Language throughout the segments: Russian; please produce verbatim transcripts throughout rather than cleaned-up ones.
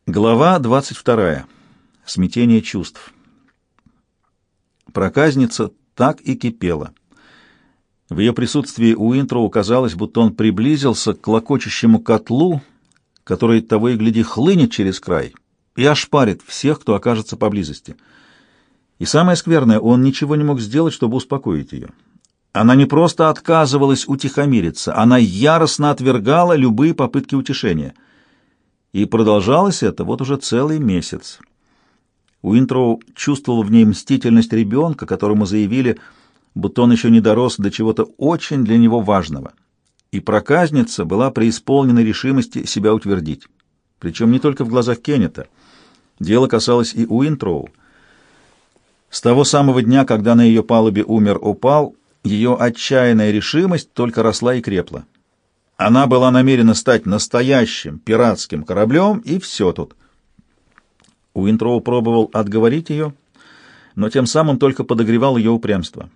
Глава двадцать вторая. Смятение чувств. Проказница так и кипела. В ее присутствии Уинтроу казалось, будто он приблизился к клокочущему котлу, который того и гляди хлынет через край и ошпарит всех, кто окажется поблизости. И самое скверное, он ничего не мог сделать, чтобы успокоить ее. Она не просто отказывалась утихомириться, она яростно отвергала любые попытки утешения. И продолжалось это вот уже целый месяц. Уинтроу чувствовал в ней мстительность ребенка, которому заявили, будто он еще не дорос до чего-то очень для него важного. И проказница была преисполнена решимости себя утвердить. Причем не только в глазах Кеннета. Дело касалось и Уинтроу. С того самого дня, когда на ее палубе умер Опал, ее отчаянная решимость только росла и крепла. Она была намерена стать настоящим пиратским кораблем, и все тут. Уинтроу пробовал отговорить ее, но тем самым только подогревал ее упрямство.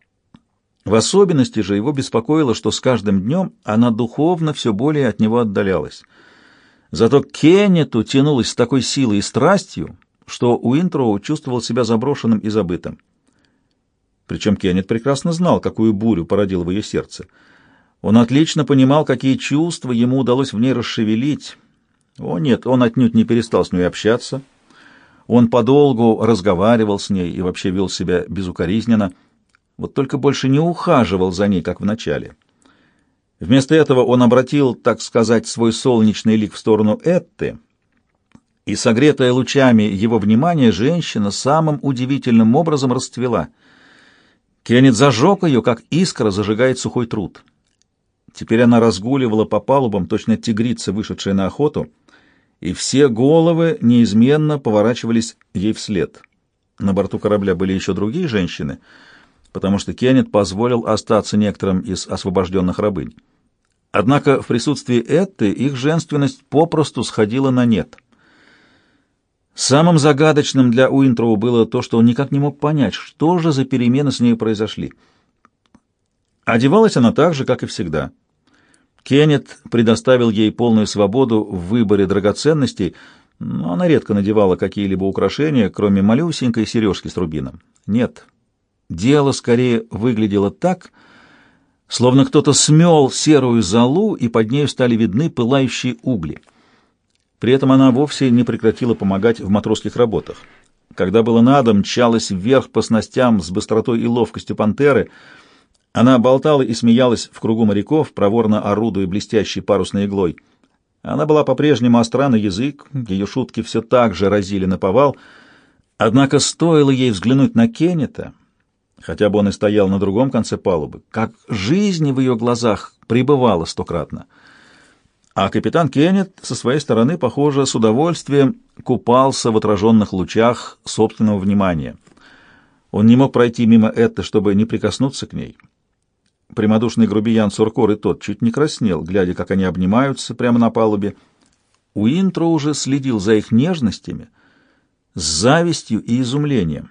В особенности же его беспокоило, что с каждым днем она духовно все более от него отдалялась. Зато к Кеннету тянулась с такой силой и страстью, что Уинтроу чувствовал себя заброшенным и забытым. Причем Кеннет прекрасно знал, какую бурю породил в ее сердце. Он отлично понимал, какие чувства ему удалось в ней расшевелить. О нет, он отнюдь не перестал с ней общаться. Он подолгу разговаривал с ней и вообще вел себя безукоризненно, вот только больше не ухаживал за ней, как в начале. Вместо этого он обратил, так сказать, свой солнечный лик в сторону Этты, и, согретая лучами его внимания, женщина самым удивительным образом расцвела. Кеннет зажег ее, как искра зажигает сухой труд. Теперь она разгуливала по палубам, точно тигрица, вышедшая на охоту, и все головы неизменно поворачивались ей вслед. На борту корабля были еще другие женщины, потому что Кеннет позволил остаться некоторым из освобожденных рабынь. Однако в присутствии Этты их женственность попросту сходила на нет. Самым загадочным для Уинтроу было то, что он никак не мог понять, что же за перемены с ней произошли. Одевалась она так же, как и всегда. Кеннет предоставил ей полную свободу в выборе драгоценностей, но она редко надевала какие-либо украшения, кроме малюсенькой сережки с рубином. Нет, дело скорее выглядело так, словно кто-то смел серую золу, и под нею стали видны пылающие угли. При этом она вовсе не прекратила помогать в матросских работах. Когда было надо, мчалась вверх по снастям с быстротой и ловкостью пантеры. Она болтала и смеялась в кругу моряков, проворно орудуя блестящей парусной иглой. Она была по-прежнему остра на язык, ее шутки все так же разили наповал. Однако стоило ей взглянуть на Кеннета, хотя бы он и стоял на другом конце палубы, как жизни в ее глазах прибывало стократно. А капитан Кеннет со своей стороны, похоже, с удовольствием купался в отраженных лучах собственного внимания. Он не мог пройти мимо Этты, чтобы не прикоснуться к ней. Прямодушный грубиян Суркор и тот чуть не краснел, глядя, как они обнимаются прямо на палубе. Уинтроу уже следил за их нежностями с завистью и изумлением.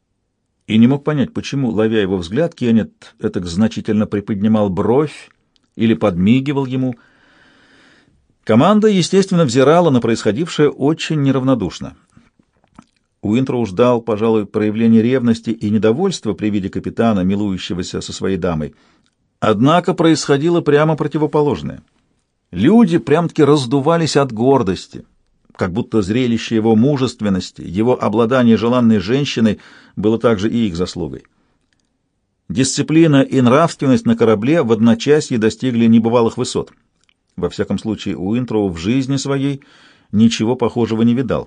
И не мог понять, почему, ловя его взгляд, Кеннет этак значительно приподнимал бровь или подмигивал ему. Команда, естественно, взирала на происходившее очень неравнодушно. Уинтроу ждал, пожалуй, проявления ревности и недовольства при виде капитана, милующегося со своей дамой. Однако происходило прямо противоположное. Люди прям-таки раздувались от гордости, как будто зрелище его мужественности, его обладание желанной женщиной было также и их заслугой. Дисциплина и нравственность на корабле в одночасье достигли небывалых высот. Во всяком случае, Уинтроу в жизни своей ничего похожего не видал.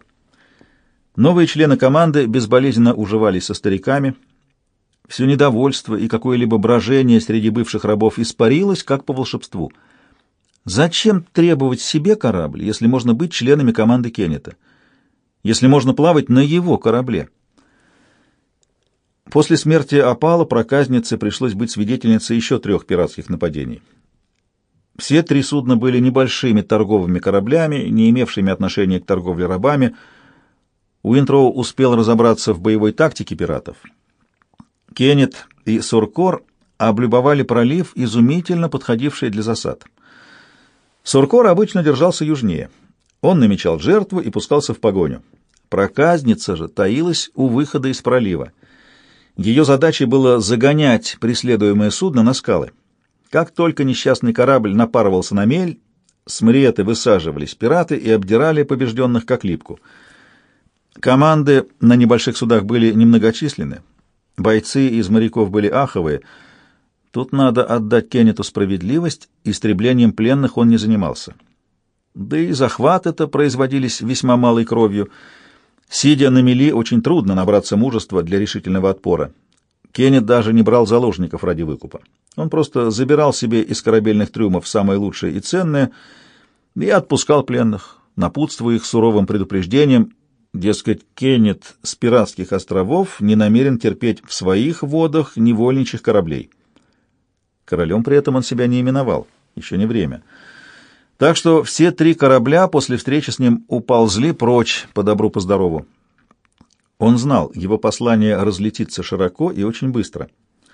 Новые члены команды безболезненно уживались со стариками. Все недовольство и какое-либо брожение среди бывших рабов испарилось, как по волшебству. Зачем требовать себе корабль, если можно быть членами команды Кеннета? Если можно плавать на его корабле? После смерти Опала проказнице пришлось быть свидетельницей еще трех пиратских нападений. Все три судна были небольшими торговыми кораблями, не имевшими отношения к торговле рабами. Уинтроу успел разобраться в боевой тактике пиратов. Кеннет и Суркор облюбовали пролив, изумительно подходивший для засад. Суркор обычно держался южнее. Он намечал жертву и пускался в погоню. Проказница же таилась у выхода из пролива. Ее задачей было загонять преследуемое судно на скалы. Как только несчастный корабль напарывался на мель, с мреты высаживались пираты и обдирали побежденных как липку. Команды на небольших судах были немногочисленны. Бойцы из моряков были аховые. Тут надо отдать Кеннету справедливость, истреблением пленных он не занимался. Да и захваты-то производились весьма малой кровью. Сидя на мели, очень трудно набраться мужества для решительного отпора. Кеннет даже не брал заложников ради выкупа. Он просто забирал себе из корабельных трюмов самое лучшее и ценное и отпускал пленных, напутствуя их суровым предупреждением, дескать, Кеннет с пиратских островов не намерен терпеть в своих водах невольничьих кораблей. Королем при этом он себя не именовал, еще не время. Так что все три корабля после встречи с ним уползли прочь по добру, по здорову. Он знал, его послание разлетится широко и очень быстро.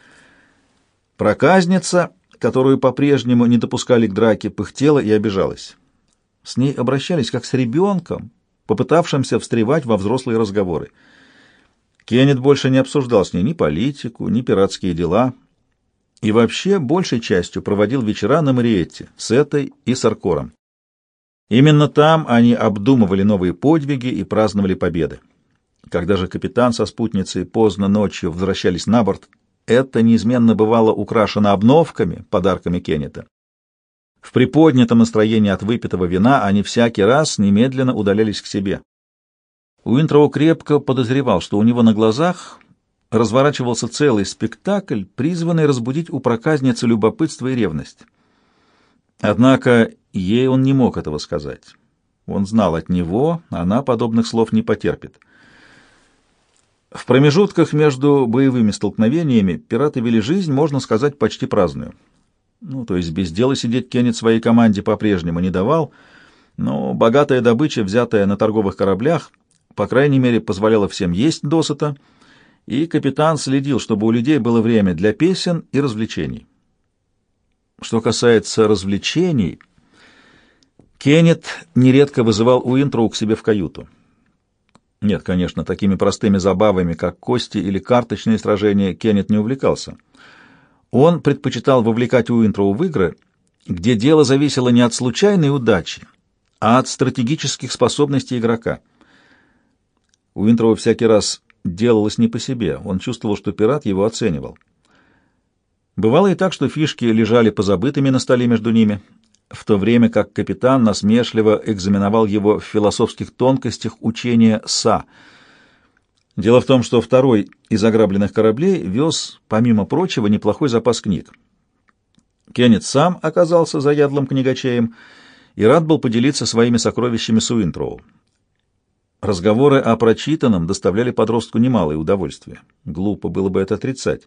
Проказница, которую по-прежнему не допускали к драке, пыхтела и обижалась. С ней обращались как с ребенком, попытавшимся встревать во взрослые разговоры. Кеннет больше не обсуждал с ней ни политику, ни пиратские дела, и вообще большей частью проводил вечера на Мариетте с Этой и с Аркором. Именно там они обдумывали новые подвиги и праздновали победы. Когда же капитан со спутницей поздно ночью возвращались на борт, это неизменно бывало украшено обновками, подарками Кеннета. В приподнятом настроении от выпитого вина они всякий раз немедленно удалялись к себе. Уинтроу крепко подозревал, что у него на глазах разворачивался целый спектакль, призванный разбудить у проказницы любопытство и ревность. Однако ей он не мог этого сказать. Он знал, от него она подобных слов не потерпит. В промежутках между боевыми столкновениями пираты вели жизнь, можно сказать, почти праздную. Ну, то есть без дела сидеть Кеннет своей команде по-прежнему не давал, но богатая добыча, взятая на торговых кораблях, по крайней мере, позволяла всем есть досыта, и капитан следил, чтобы у людей было время для песен и развлечений. Что касается развлечений, Кеннет нередко вызывал Уинтроу к себе в каюту. Нет, конечно, такими простыми забавами, как кости или карточные сражения, Кеннет не увлекался. Он предпочитал вовлекать Уинтроу в игры, где дело зависело не от случайной удачи, а от стратегических способностей игрока. Уинтроу всякий раз делалось не по себе, он чувствовал, что пират его оценивал. Бывало и так, что фишки лежали позабытыми на столе между ними, в то время как капитан насмешливо экзаменовал его в философских тонкостях учения Са. Дело в том, что второй из ограбленных кораблей вез, помимо прочего, неплохой запас книг. Кеннет сам оказался заядлым книгачеем и рад был поделиться своими сокровищами с Уинтроу. Разговоры о прочитанном доставляли подростку немалое удовольствие. Глупо было бы это отрицать.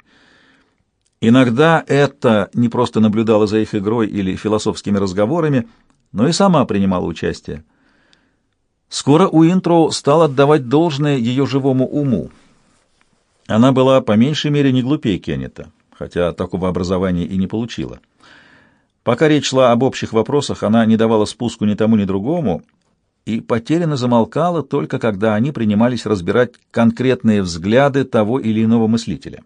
Иногда это не просто наблюдала за их игрой или философскими разговорами, но и сама принимала участие. Скоро Уинтроу стал отдавать должное ее живому уму. Она была по меньшей мере не глупее Кеннета, хотя такого образования и не получила. Пока речь шла об общих вопросах, она не давала спуску ни тому, ни другому, и потерянно замолкала только когда они принимались разбирать конкретные взгляды того или иного мыслителя.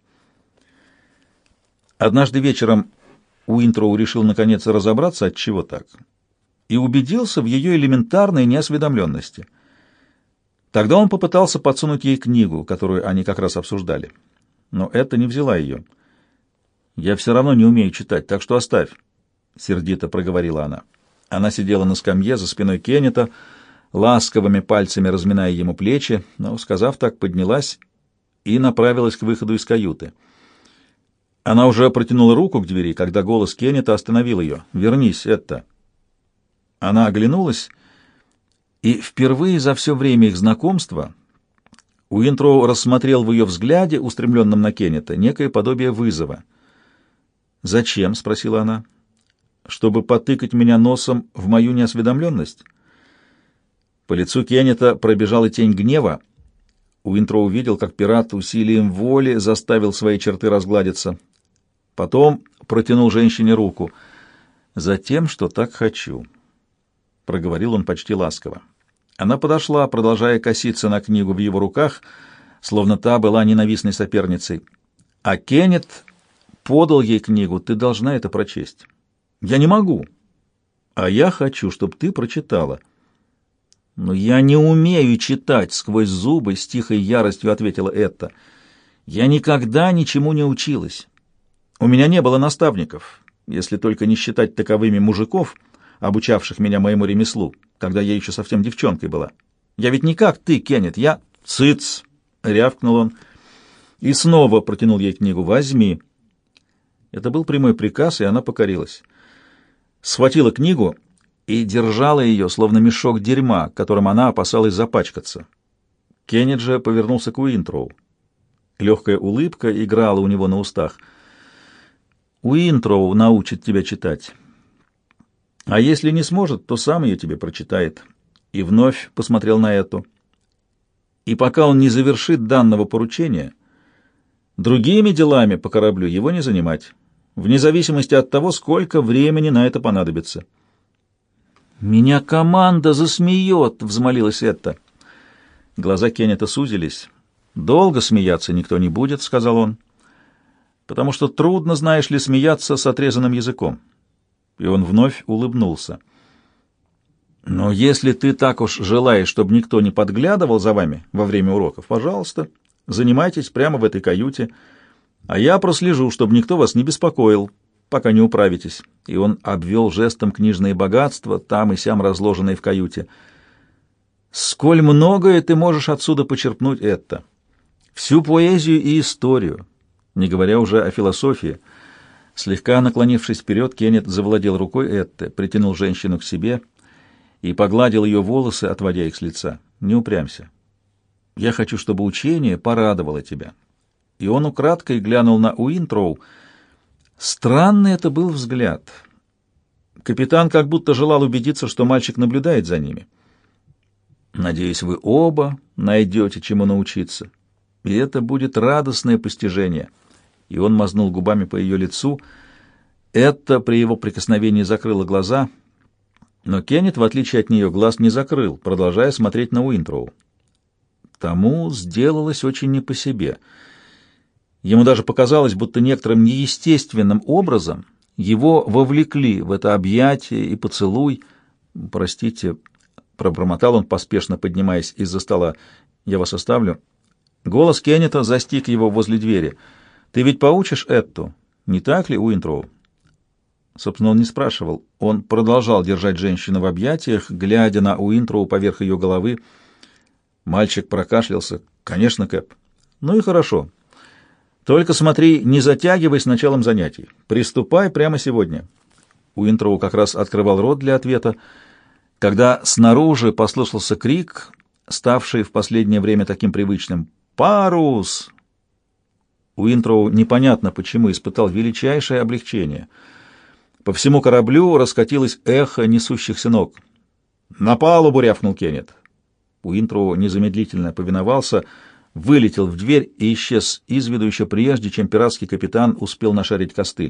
Однажды вечером Уинтроу решил наконец разобраться, отчего так, и убедился в ее элементарной неосведомленности. Тогда он попытался подсунуть ей книгу, которую они как раз обсуждали, но это не взяла ее. «Я все равно не умею читать, так что оставь», — сердито проговорила она. Она сидела на скамье за спиной Кеннета, ласковыми пальцами разминая ему плечи, но, сказав так, поднялась и направилась к выходу из каюты. Она уже протянула руку к двери, когда голос Кеннета остановил ее. «Вернись, это...» Она оглянулась, и впервые за все время их знакомства Уинтроу рассмотрел в ее взгляде, устремленном на Кеннета, некое подобие вызова. «Зачем?» — спросила она. «Чтобы потыкать меня носом в мою неосведомленность?» По лицу Кеннета пробежала тень гнева. Уинтроу увидел, как пират усилием воли заставил свои черты разгладиться. Потом протянул женщине руку. «Затем, что так хочу». проговорил он почти ласково. Она подошла, продолжая коситься на книгу в его руках, словно та была ненавистной соперницей. А Кеннет подал ей книгу. «Ты должна это прочесть». «Я не могу». «А я хочу, чтобы ты прочитала». «Но я не умею читать», — сквозь зубы с тихой яростью ответила Этта. «Я никогда ничему не училась. У меня не было наставников, если только не считать таковыми мужиков, обучавших меня моему ремеслу, когда я еще совсем девчонкой была. Я ведь не как ты, Кеннет, я...» «Цыц!» — рявкнул он и снова протянул ей книгу. «Возьми». Это был прямой приказ, и она покорилась. Схватила книгу и держала ее, словно мешок дерьма, которым она опасалась запачкаться. Кеннет же повернулся к Уинтроу. Легкая улыбка играла у него на устах. «Уинтроу научит тебя читать. А если не сможет, то сам ее тебе прочитает». И вновь посмотрел на Эту. «И пока он не завершит данного поручения, другими делами по кораблю его не занимать, вне зависимости от того, сколько времени на это понадобится». «Меня команда засмеет!» — взмолилась Этта. Глаза Кеннета сузились. «Долго смеяться никто не будет», — сказал он, «потому что трудно, знаешь ли, смеяться с отрезанным языком». И он вновь улыбнулся. «Но если ты так уж желаешь, чтобы никто не подглядывал за вами во время уроков, пожалуйста, занимайтесь прямо в этой каюте, а я прослежу, чтобы никто вас не беспокоил, пока не управитесь». И он обвел жестом книжные богатства, там и сям разложенные в каюте. «Сколь многое ты можешь отсюда почерпнуть это! Всю поэзию и историю, не говоря уже о философии». Слегка наклонившись вперед, Кеннет завладел рукой Этты, притянул женщину к себе и погладил ее волосы, отводя их с лица. «Не упрямься. Я хочу, чтобы учение порадовало тебя». И он украдкой глянул на Уинтроу. Странный это был взгляд. Капитан как будто желал убедиться, что мальчик наблюдает за ними. «Надеюсь, вы оба найдете чему научиться, и это будет радостное постижение». И он мазнул губами по ее лицу. Это при его прикосновении закрыло глаза, но Кеннет, в отличие от нее, глаз не закрыл, продолжая смотреть на Уинтроу. Тому сделалось очень не по себе. Ему даже показалось, будто некоторым неестественным образом его вовлекли в это объятие и поцелуй. «Простите», — пробормотал он, поспешно поднимаясь из-за стола, — «я вас оставлю». Голос Кеннета застиг его возле двери. «Ты ведь поучишь Этту, не так ли, Уинтроу?» Собственно, он не спрашивал. Он продолжал держать женщину в объятиях, глядя на Уинтроу поверх ее головы. Мальчик прокашлялся. «Конечно, Кэп». «Ну и хорошо. Только смотри, не затягивай с началом занятий. Приступай прямо сегодня». Уинтроу как раз открывал рот для ответа, когда снаружи послышался крик, ставший в последнее время таким привычным: «Парус!». Уинтроу непонятно почему испытал величайшее облегчение. По всему кораблю раскатилось эхо несущихся ног. «На палубу!» — рявкнул Кеннет. Уинтроу незамедлительно повиновался, вылетел в дверь и исчез из виду еще прежде, чем пиратский капитан успел нашарить костыль.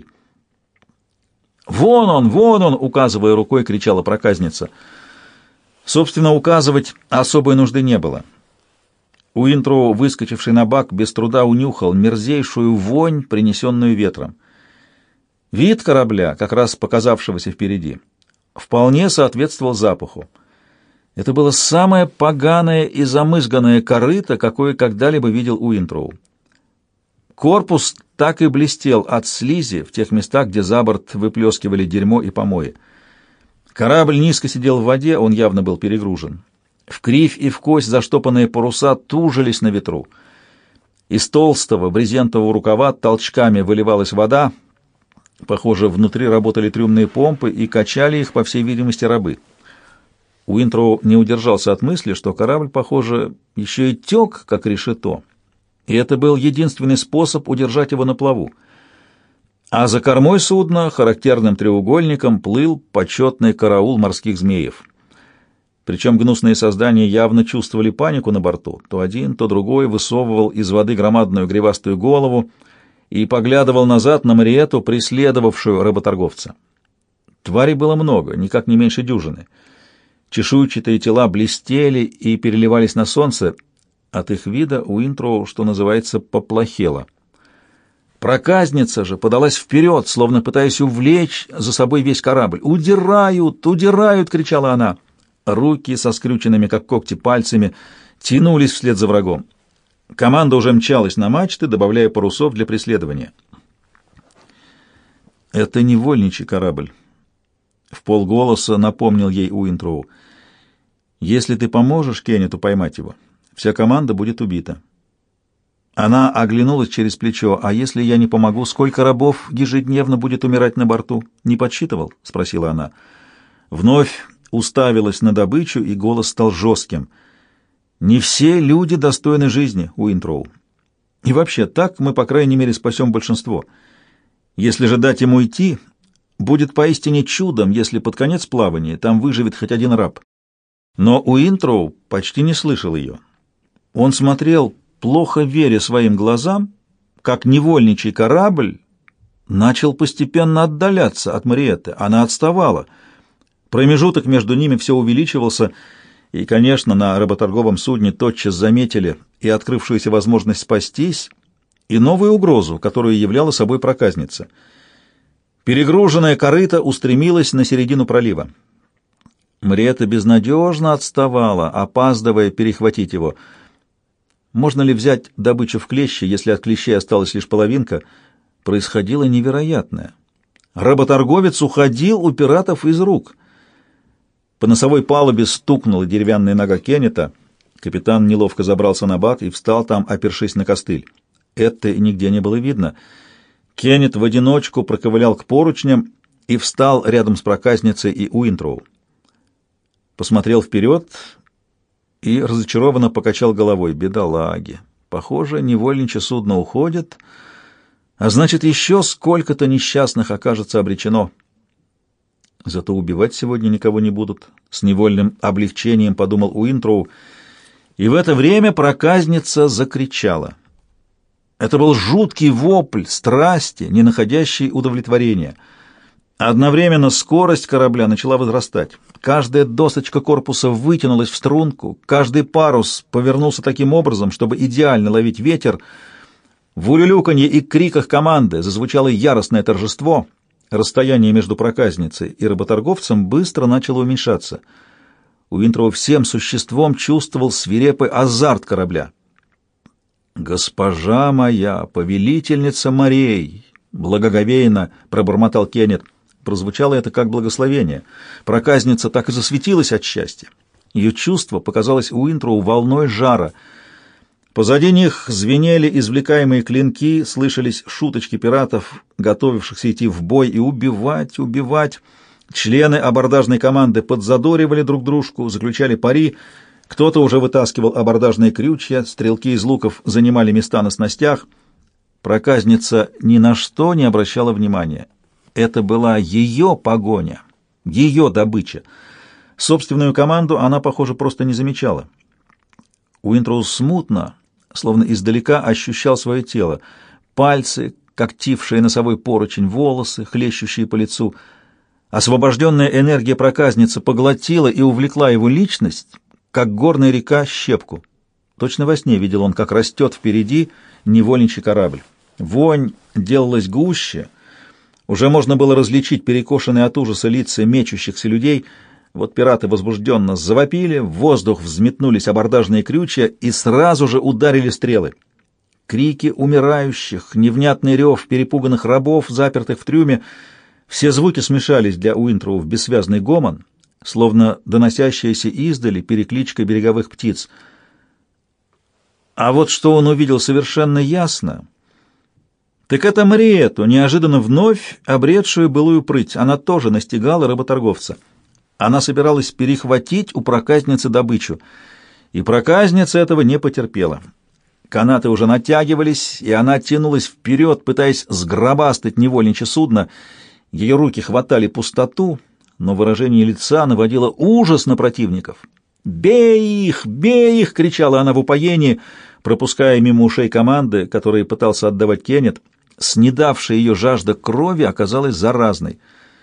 «Вон он! Вон он!» — указывая рукой, кричала проказница. Собственно, указывать особой нужды не было. Уинтроу, выскочивший на бак, без труда унюхал мерзейшую вонь, принесенную ветром. Вид корабля, как раз показавшегося впереди, вполне соответствовал запаху. Это было самое поганое и замызганное корыто, какое когда-либо видел Уинтроу. Корпус так и блестел от слизи в тех местах, где за борт выплескивали дерьмо и помои. Корабль низко сидел в воде, он явно был перегружен. В кривь и в кость заштопанные паруса тужились на ветру. Из толстого брезентового рукава толчками выливалась вода. Похоже, внутри работали трюмные помпы и качали их, по всей видимости, рабы. Уинтроу не удержался от мысли, что корабль, похоже, еще и тек, как решето. И это был единственный способ удержать его на плаву. А за кормой судна характерным треугольником плыл почетный караул морских змеев. Причем гнусные создания явно чувствовали панику на борту. То один, то другой высовывал из воды громадную гривастую голову и поглядывал назад на Мариетту, преследовавшую работорговца. Тварей было много, никак не меньше дюжины. Чешуйчатые тела блестели и переливались на солнце. От их вида Уинтроу, что называется, поплохело. Проказница же подалась вперед, словно пытаясь увлечь за собой весь корабль. «Удирают! Удирают!» — кричала она. Руки со скрюченными, как когти, пальцами тянулись вслед за врагом. Команда уже мчалась на мачты, добавляя парусов для преследования. «Это невольничий корабль», — вполголоса напомнил ей Уинтроу. «Если ты поможешь Кеннету поймать его, вся команда будет убита». Она оглянулась через плечо. «А если я не помогу, сколько рабов ежедневно будет умирать на борту? Не подсчитывал?» — спросила она. Вновь уставилась на добычу, и голос стал жестким. «Не все люди достойны жизни, Уинтроу. И вообще, так мы, по крайней мере, спасем большинство. Если же дать ему идти, будет поистине чудом, если под конец плавания там выживет хоть один раб». Но Уинтроу почти не слышал ее. Он смотрел, плохо веря своим глазам, как невольничий корабль начал постепенно отдаляться от Мариэтты. Она отставала. Промежуток между ними все увеличивался, и, конечно, на работорговом судне тотчас заметили и открывшуюся возможность спастись, и новую угрозу, которую являла собой проказница. Перегруженная корыта устремилась на середину пролива. Мариэтта безнадежно отставала, опаздывая перехватить его. Можно ли взять добычу в клещи, если от клещей осталась лишь половинка? Происходило невероятное. Работорговец уходил у пиратов из рук. По носовой палубе стукнула деревянная нога Кеннета. Капитан неловко забрался на бат и встал там, опершись на костыль. Это нигде не было видно. Кеннет в одиночку проковылял к поручням и встал рядом с проказницей и Уинтроу. Посмотрел вперед и разочарованно покачал головой. Бедолаги! Похоже, невольничье судно уходит, а значит, еще сколько-то несчастных окажется обречено. Зато убивать сегодня никого не будут. С невольным облегчением подумал Уинтроу, и в это время проказница закричала. Это был жуткий вопль страсти, не находящий удовлетворения. Одновременно скорость корабля начала возрастать. Каждая досочка корпуса вытянулась в струнку, каждый парус повернулся таким образом, чтобы идеально ловить ветер. В улюлюканье и криках команды зазвучало яростное торжество. Расстояние между проказницей и работорговцем быстро начало уменьшаться. Уинтроу всем существом чувствовал свирепый азарт корабля. «Госпожа моя, повелительница морей!» — благоговейно пробормотал Кеннет. Прозвучало это как благословение. Проказница так и засветилась от счастья. Ее чувство показалось Уинтроу волной жара. Позади них звенели извлекаемые клинки, слышались шуточки пиратов, готовившихся идти в бой и убивать, убивать. Члены абордажной команды подзадоривали друг дружку, заключали пари. Кто-то уже вытаскивал абордажные крючья, стрелки из луков занимали места на снастях. Проказница ни на что не обращала внимания. Это была ее погоня, ее добыча. Собственную команду она, похоже, просто не замечала. Уинтроу смутно, словно издалека, ощущал свое тело. Пальцы, когтившие носовой поручень, волосы, хлещущие по лицу. Освобожденная энергия проказницы поглотила и увлекла его личность, как горная река щепку. Точно во сне видел он, как растет впереди невольничий корабль. Вонь делалась гуще. Уже можно было различить перекошенные от ужаса лица мечущихся людей. Вот пираты возбужденно завопили, в воздух взметнулись абордажные крючья и сразу же ударили стрелы. Крики умирающих, невнятный рев перепуганных рабов, запертых в трюме — все звуки смешались для Уинтроу в бессвязный гомон, словно доносящаяся издали перекличка береговых птиц. А вот что он увидел совершенно ясно — так это Мариэтту, неожиданно вновь обретшую былую прыть. Она тоже настигала работорговца. Она собиралась перехватить у проказницы добычу, и проказница этого не потерпела. Канаты уже натягивались, и она тянулась вперед, пытаясь сгробастать невольничье судно. Ее руки хватали пустоту, но выражение лица наводило ужас на противников. «Бей их! Бей их!» — кричала она в упоении, пропуская мимо ушей команды, которые пытался отдавать Кеннет. Снедавшая ее жажда крови оказалась заразной.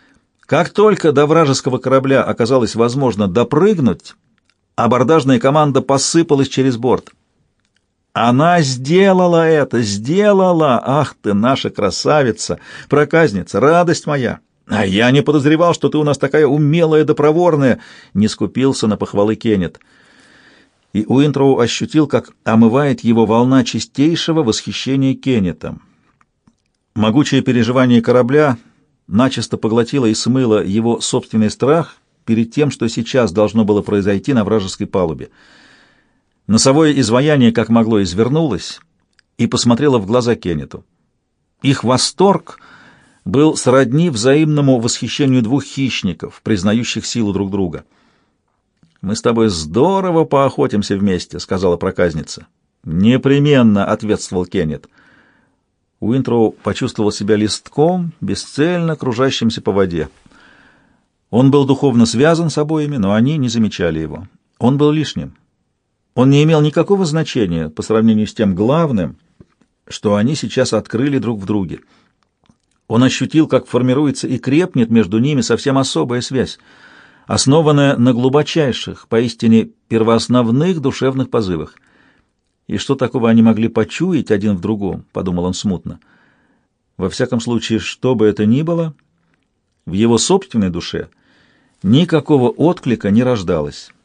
Как только до вражеского корабля оказалось возможно допрыгнуть, абордажная команда посыпалась через борт. Она сделала это, сделала! Ах ты, наша красавица, проказница, радость моя! А я не подозревал, что ты у нас такая умелая да проворная, не скупился на похвалы Кеннет. И Уинтроу ощутил, как омывает его волна чистейшего восхищения Кеннетом. Могучее переживание корабля начисто поглотило и смыло его собственный страх перед тем, что сейчас должно было произойти на вражеской палубе. Носовое изваяние, как могло, извернулось и посмотрело в глаза Кеннету. Их восторг был сродни взаимному восхищению двух хищников, признающих силу друг друга. «Мы с тобой здорово поохотимся вместе», — сказала проказница. «Непременно», — ответствовал Кеннет. Уинтроу почувствовал себя листком, бесцельно кружащимся по воде. Он был духовно связан с обоими, но они не замечали его. Он был лишним. Он не имел никакого значения по сравнению с тем главным, что они сейчас открыли друг в друге. Он ощутил, как формируется и крепнет между ними совсем особая связь, основанная на глубочайших, поистине первоосновных душевных позывах. И что такого они могли почуять один в другом, подумал он смутно. Во всяком случае, что бы это ни было, в его собственной душе никакого отклика не рождалось.